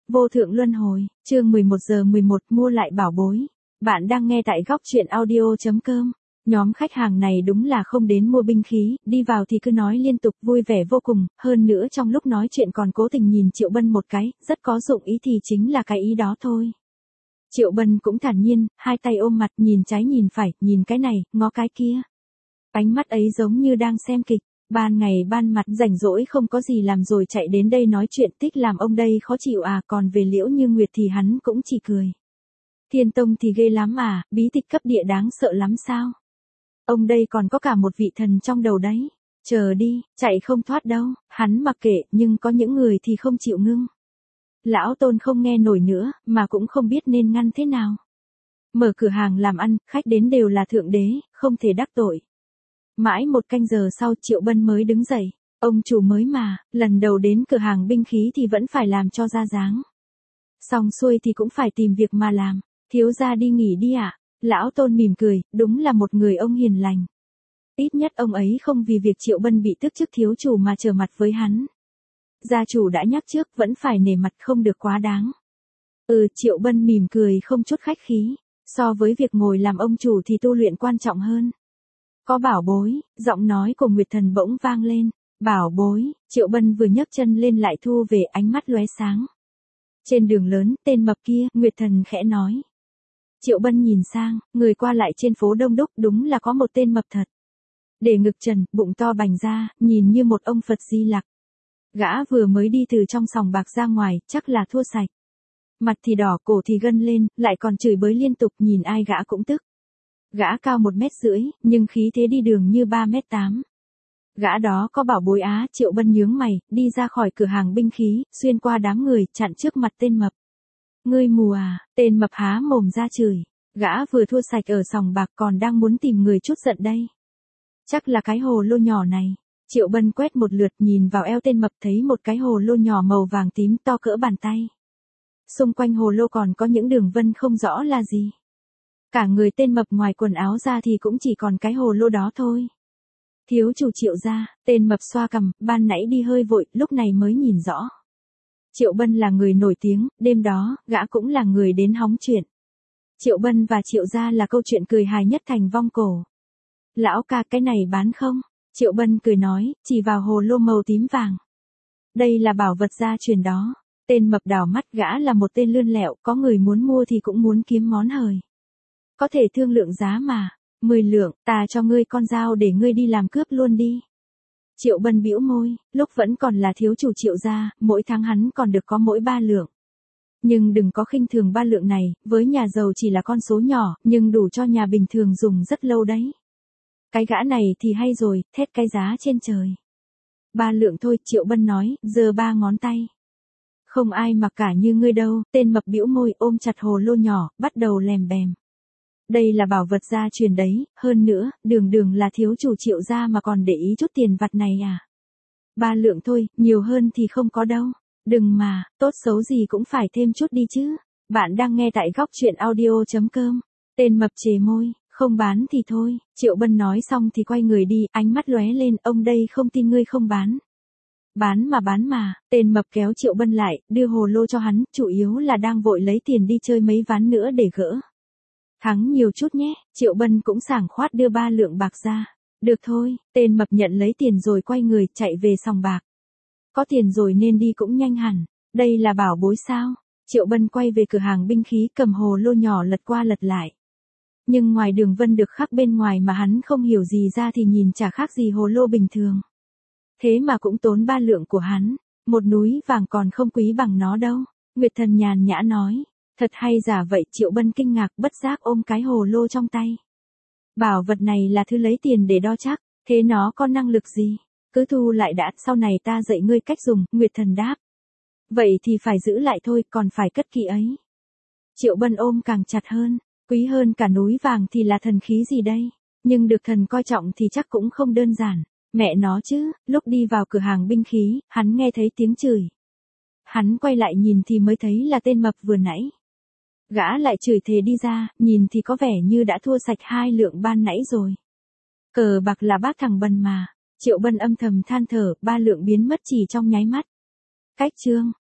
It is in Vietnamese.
Vô thượng luân hồi, chương 11 mua lại bảo bối. Bạn đang nghe tại góc truyện audio.com. Nhóm khách hàng này đúng là không đến mua binh khí, đi vào thì cứ nói liên tục vui vẻ vô cùng, hơn nữa trong lúc nói chuyện còn cố tình nhìn Triệu Bân một cái, rất có dụng ý thì chính là cái ý đó thôi. Triệu Bân cũng thản nhiên, hai tay ôm mặt nhìn trái nhìn phải, nhìn cái này, ngó cái kia. Ánh mắt ấy giống như đang xem kịch. Ban ngày ban mặt rảnh rỗi không có gì làm rồi chạy đến đây nói chuyện thích làm ông đây khó chịu à, còn về Liễu Như Nguyệt thì hắn cũng chỉ cười. Thiên Tông thì ghê lắm à, bí tịch cấp địa đáng sợ lắm sao? Ông đây còn có cả một vị thần trong đầu đấy. Chờ đi, chạy không thoát đâu, hắn mặc kệ, nhưng có những người thì không chịu ngưng. Lão Tôn không nghe nổi nữa, mà cũng không biết nên ngăn thế nào. Mở cửa hàng làm ăn, khách đến đều là thượng đế, không thể đắc tội. Mãi một canh giờ sau Triệu Bân mới đứng dậy, ông chủ mới mà, lần đầu đến cửa hàng binh khí thì vẫn phải làm cho ra dáng. Xong xuôi thì cũng phải tìm việc mà làm, thiếu gia đi nghỉ đi ạ. Lão Tôn mỉm cười, đúng là một người ông hiền lành. Ít nhất ông ấy không vì việc Triệu Bân bị tước chức thiếu chủ mà trở mặt với hắn. Gia chủ đã nhắc trước vẫn phải nể mặt không được quá đáng. Triệu Bân mỉm cười không chút khách khí, so với việc ngồi làm ông chủ thì tu luyện quan trọng hơn. Có bảo bối, giọng nói của Nguyệt Thần bỗng vang lên. Bảo bối, Triệu Bân vừa nhấc chân lên lại thu về, ánh mắt lóe sáng. Trên đường lớn, tên mập kia, Nguyệt Thần khẽ nói. Triệu Bân nhìn sang, người qua lại trên phố đông đúc, đúng là có một tên mập thật. Để ngực trần, bụng to bành ra, nhìn như một ông Phật Di Lặc. Gã vừa mới đi từ trong sòng bạc ra ngoài, chắc là thua sạch. Mặt thì đỏ, cổ thì gân lên, lại còn chửi bới liên tục, nhìn ai gã cũng tức. Gã cao 1,5 m, nhưng khí thế đi đường như 3,8 m. Gã đó có bảo bối á, Triệu Bân nhướng mày, đi ra khỏi cửa hàng binh khí, xuyên qua đám người, chặn trước mặt tên mập. Ngươi mù à, tên mập há mồm ra chửi. Gã vừa thua sạch ở sòng bạc còn đang muốn tìm người chút giận đây. Chắc là cái hồ lô nhỏ này. Triệu Bân quét một lượt nhìn vào eo tên mập thấy một cái hồ lô nhỏ màu vàng tím to cỡ bàn tay. Xung quanh hồ lô còn có những đường vân không rõ là gì. Cả người tên mập ngoài quần áo ra thì cũng chỉ còn cái hồ lô đó thôi. Thiếu chủ Triệu gia, tên mập xoa cằm, ban nãy đi hơi vội, lúc này mới nhìn rõ. Triệu Bân là người nổi tiếng, đêm đó, gã cũng là người đến hóng chuyện. Triệu Bân và Triệu gia là câu chuyện cười hài nhất thành vong cổ. Lão ca cái này bán không? Triệu Bân cười nói, chỉ vào hồ lô màu tím vàng. Đây là bảo vật gia truyền đó. Tên mập đảo mắt, gã là một tên lươn lẹo, có người muốn mua thì cũng muốn kiếm món hời. Có thể thương lượng giá mà, 10 lượng, ta cho ngươi con dao để ngươi đi làm cướp luôn đi. Triệu Bân bĩu môi, lúc vẫn còn là thiếu chủ Triệu gia, mỗi tháng hắn còn được có mỗi 3 lượng. Nhưng đừng có khinh thường 3 lượng này, với nhà giàu chỉ là con số nhỏ, nhưng đủ cho nhà bình thường dùng rất lâu đấy. Cái gã này thì hay rồi, thét cái giá trên trời. 3 lượng thôi, Triệu Bân nói, giơ 3 ngón tay. Không ai mặc cả như ngươi đâu, tên mập bĩu môi ôm chặt hồ lô nhỏ, bắt đầu lèm bèm. Đây là bảo vật gia truyền đấy, hơn nữa, đường là thiếu chủ Triệu gia mà còn để ý chút tiền vặt này à. 3 lượng thôi, nhiều hơn thì không có đâu. Đừng mà, tốt xấu gì cũng phải thêm chút đi chứ. Bạn đang nghe tại góc truyện audio.com. Tên mập chề môi, không bán thì thôi. Triệu Bân nói xong thì quay người đi, ánh mắt lóe lên, ông đây không tin ngươi không bán. Bán mà, tên mập kéo Triệu Bân lại, đưa hồ lô cho hắn, chủ yếu là đang vội lấy tiền đi chơi mấy ván nữa để gỡ. Thắng nhiều chút nhé, Triệu Bân cũng sảng khoát đưa 3 lượng bạc ra. Được thôi, tên mập nhận lấy tiền rồi quay người, chạy về sòng bạc. Có tiền rồi nên đi cũng nhanh hẳn, đây là bảo bối sao? Triệu Bân quay về cửa hàng binh khí cầm hồ lô nhỏ lật qua lật lại. Nhưng ngoài đường vân được khắc bên ngoài mà hắn không hiểu gì ra thì nhìn chả khác gì hồ lô bình thường. Thế mà cũng tốn 3 lượng của hắn, một núi vàng còn không quý bằng nó đâu. Nguyệt Thần nhàn nhã nói, thật hay giả vậy? Triệu Bân kinh ngạc bất giác ôm cái hồ lô trong tay. Bảo vật này là thứ lấy tiền để đo chắc, thế nó có năng lực gì? Cứ thu lại đã, sau này ta dạy ngươi cách dùng, Nguyệt Thần đáp. Vậy thì phải giữ lại thôi, còn phải cất kỹ ấy. Triệu Bân ôm càng chặt hơn, quý hơn cả núi vàng thì là thần khí gì đây? Nhưng được thần coi trọng thì chắc cũng không đơn giản. Mẹ nó chứ, lúc đi vào cửa hàng binh khí, hắn nghe thấy tiếng chửi. Hắn quay lại nhìn thì mới thấy là tên mập vừa nãy. Gã lại chửi thề đi ra, nhìn thì có vẻ như đã thua sạch 2 lượng ban nãy rồi. Cờ bạc là bác thằng Bân mà. Triệu Bân âm thầm than thở, 3 lượng biến mất chỉ trong nháy mắt. Cách chương.